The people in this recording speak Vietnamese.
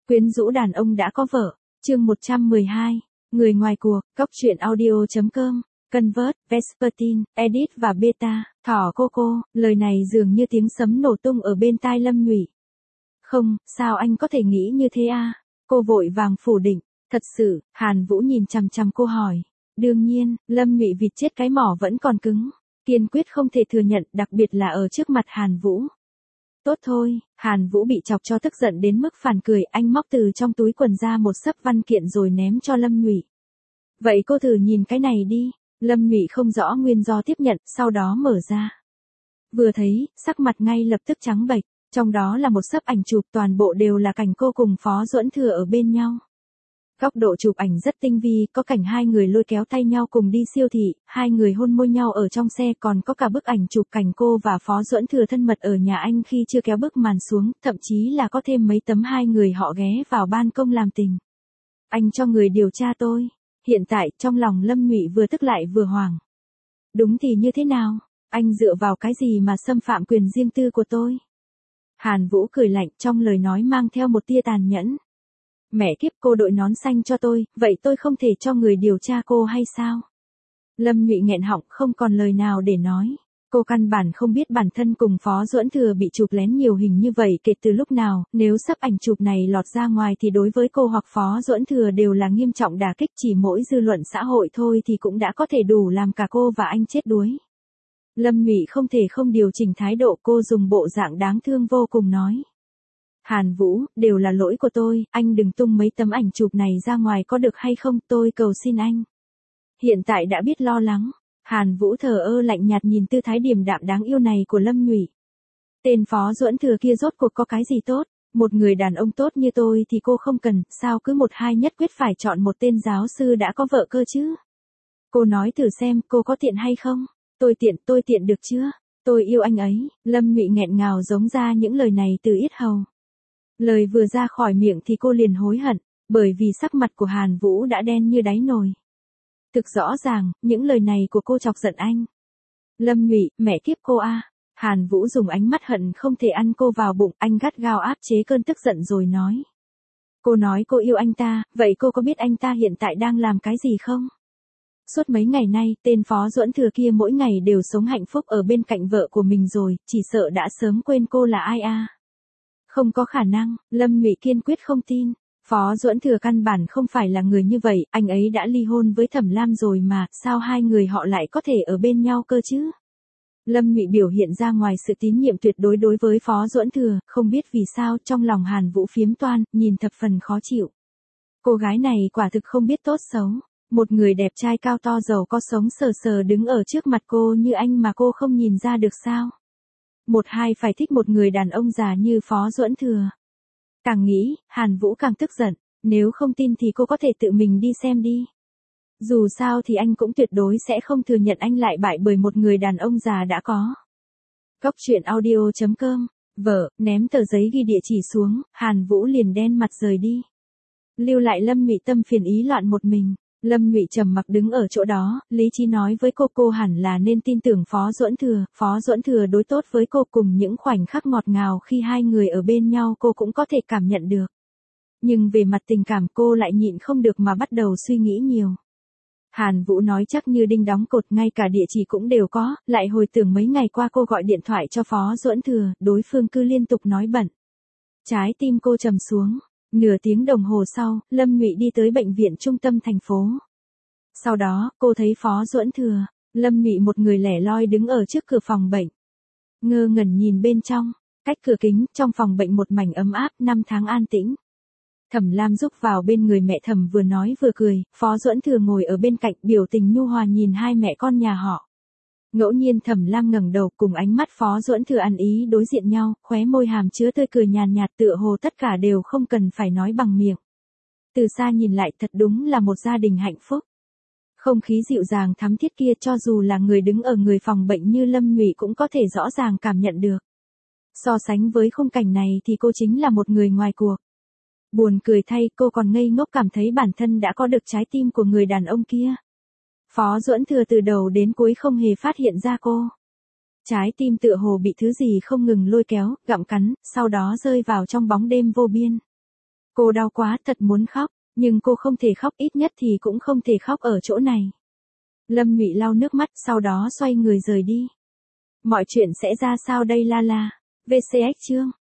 Quyến rũ đàn ông đã có vợ, chương 112, người ngoài cuộc, Cóc truyện audio.com, Convert, Vespertine, Edit và Beta, Thỏ Coco, lời này dường như tiếng sấm nổ tung ở bên tai Lâm Nhụy. Không, sao anh có thể nghĩ như thế à? Cô vội vàng phủ định, thật sự, Hàn Vũ nhìn chằm chằm cô hỏi. Đương nhiên, Lâm Nhụy vịt chết cái mỏ vẫn còn cứng, kiên quyết không thể thừa nhận, đặc biệt là ở trước mặt Hàn Vũ. Tốt thôi, Hàn Vũ bị chọc cho tức giận đến mức phản cười, anh móc từ trong túi quần ra một xấp văn kiện rồi ném cho Lâm Nhụy. Vậy cô thử nhìn cái này đi. Lâm Nhụy không rõ nguyên do tiếp nhận, sau đó mở ra. Vừa thấy, sắc mặt ngay lập tức trắng bệch, trong đó là một xấp ảnh chụp, toàn bộ đều là cảnh cô cùng Phó Duẫn Thừa ở bên nhau. Góc độ chụp ảnh rất tinh vi, có cảnh hai người lôi kéo tay nhau cùng đi siêu thị, hai người hôn môi nhau ở trong xe, còn có cả bức ảnh chụp cảnh cô và Phó Duẫn Thừa thân mật ở nhà anh khi chưa kéo bức màn xuống, thậm chí là có thêm mấy tấm hai người họ ghé vào ban công làm tình. Anh cho người điều tra tôi. Hiện tại, trong lòng Lâm Nhụy vừa tức lại vừa hoảng. Đúng thì như thế nào? Anh dựa vào cái gì mà xâm phạm quyền riêng tư của tôi? Hàn Vũ cười lạnh, trong lời nói mang theo một tia tàn nhẫn. Mẹ kiếp, cô đội nón xanh cho tôi, vậy tôi không thể cho người điều tra cô hay sao? Lâm Nhụy nghẹn họng, không còn lời nào để nói. Cô căn bản không biết bản thân cùng Phó Duẫn Thừa bị chụp lén nhiều hình như vậy kể từ lúc nào, nếu xấp ảnh chụp này lọt ra ngoài thì đối với cô hoặc Phó Duẫn Thừa đều là nghiêm trọng đả kích, chỉ mỗi dư luận xã hội thôi thì cũng đã có thể đủ làm cả cô và anh chết đuối. Lâm Nhụy không thể không điều chỉnh thái độ, cô dùng bộ dạng đáng thương vô cùng nói. Hàn Vũ, đều là lỗi của tôi, anh đừng tung mấy tấm ảnh chụp này ra ngoài có được hay không, tôi cầu xin anh. Hiện tại đã biết lo lắng. Hàn Vũ thờ ơ lạnh nhạt nhìn tư thái điềm đạm đáng yêu này của Lâm Nhụy. Tên Phó Duẫn Thừa kia rốt cuộc có cái gì tốt, một người đàn ông tốt như tôi thì cô không cần, sao cứ một hai nhất quyết phải chọn một tên giáo sư đã có vợ cơ chứ? Cô nói thử xem, cô có tiện hay không? Tôi tiện được chưa? Tôi yêu anh ấy. Lâm Nhụy nghẹn ngào giống ra những lời này từ yết hầu. Lời vừa ra khỏi miệng thì cô liền hối hận, bởi vì sắc mặt của Hàn Vũ đã đen như đáy nồi. Thực rõ ràng, những lời này của cô chọc giận anh. Lâm Nhụy, mẹ kiếp cô a. Hàn Vũ dùng ánh mắt hận không thể ăn cô vào bụng, anh gắt gao áp chế cơn tức giận rồi nói. Cô nói cô yêu anh ta, vậy cô có biết anh ta hiện tại đang làm cái gì không? Suốt mấy ngày nay, tên Phó Duẫn Thừa kia mỗi ngày đều sống hạnh phúc ở bên cạnh vợ của mình rồi, chỉ sợ đã sớm quên cô là ai a. Không có khả năng, Lâm Nhụy kiên quyết không tin. Phó Duẫn Thừa căn bản không phải là người như vậy, anh ấy đã ly hôn với Thẩm Lam rồi mà, sao hai người họ lại có thể ở bên nhau cơ chứ? Lâm Nhụy biểu hiện ra ngoài sự tín nhiệm tuyệt đối đối với Phó Duẫn Thừa, không biết vì sao trong lòng Hàn Vũ phiếm toan, nhìn thập phần khó chịu. Cô gái này quả thực không biết tốt xấu, một người đẹp trai cao to giàu có sống sờ sờ đứng ở trước mặt cô như anh mà cô không nhìn ra được sao? Một hai phải thích một người đàn ông già như Phó Duẫn Thừa. Càng nghĩ, Hàn Vũ càng tức giận, nếu không tin thì cô có thể tự mình đi xem đi. Dù sao thì anh cũng tuyệt đối sẽ không thừa nhận anh lại bại bởi một người đàn ông già đã có. Cóc truyện audio.com, vợ, ném tờ giấy ghi địa chỉ xuống, Hàn Vũ liền đen mặt rời đi. Lưu lại Lâm Nhụy tâm phiền ý loạn một mình. Lâm Nhụy trầm mặc đứng ở chỗ đó, lý trí nói với cô hẳn là nên tin tưởng Phó Duẫn Thừa, Phó Duẫn Thừa đối tốt với cô cùng những khoảnh khắc ngọt ngào khi hai người ở bên nhau cô cũng có thể cảm nhận được. Nhưng về mặt tình cảm cô lại nhịn không được mà bắt đầu suy nghĩ nhiều. Hàn Vũ nói chắc như đinh đóng cột, ngay cả địa chỉ cũng đều có, lại hồi tưởng mấy ngày qua cô gọi điện thoại cho Phó Duẫn Thừa, đối phương cứ liên tục nói bận. Trái tim cô trầm xuống. Nửa tiếng đồng hồ sau, Lâm Nhụy đi tới bệnh viện trung tâm thành phố. Sau đó, cô thấy Phó Duẫn Thừa, Lâm Nhụy một người lẻ loi đứng ở trước cửa phòng bệnh. Ngơ ngẩn nhìn bên trong, cách cửa kính, trong phòng bệnh một mảnh ấm áp, 5 tháng an tĩnh. Thẩm Lam rúc vào bên người mẹ Thẩm vừa nói vừa cười, Phó Duẫn Thừa ngồi ở bên cạnh biểu tình nhu hòa nhìn hai mẹ con nhà họ. Ngẫu nhiên Thẩm Lam ngẩng đầu cùng ánh mắt Phó Duẫn Thừa ăn ý đối diện nhau, khóe môi hàm chứa tươi cười nhàn nhạt tựa hồ tất cả đều không cần phải nói bằng miệng. Từ xa nhìn lại thật đúng là một gia đình hạnh phúc. Không khí dịu dàng thắm thiết kia cho dù là người đứng ở người phòng bệnh như Lâm Nhụy cũng có thể rõ ràng cảm nhận được. So sánh với khung cảnh này thì cô chính là một người ngoài cuộc. Buồn cười thay cô còn ngây ngốc cảm thấy bản thân đã có được trái tim của người đàn ông kia. Phó Duẫn Thừa từ đầu đến cuối không hề phát hiện ra cô. Trái tim tựa hồ bị thứ gì không ngừng lôi kéo, gặm cắn, sau đó rơi vào trong bóng đêm vô biên. Cô đau quá, thật muốn khóc, nhưng cô không thể khóc, ít nhất thì cũng không thể khóc ở chỗ này. Lâm Nhụy lau nước mắt, sau đó xoay người rời đi. Mọi chuyện sẽ ra sao đây La La? VCX chương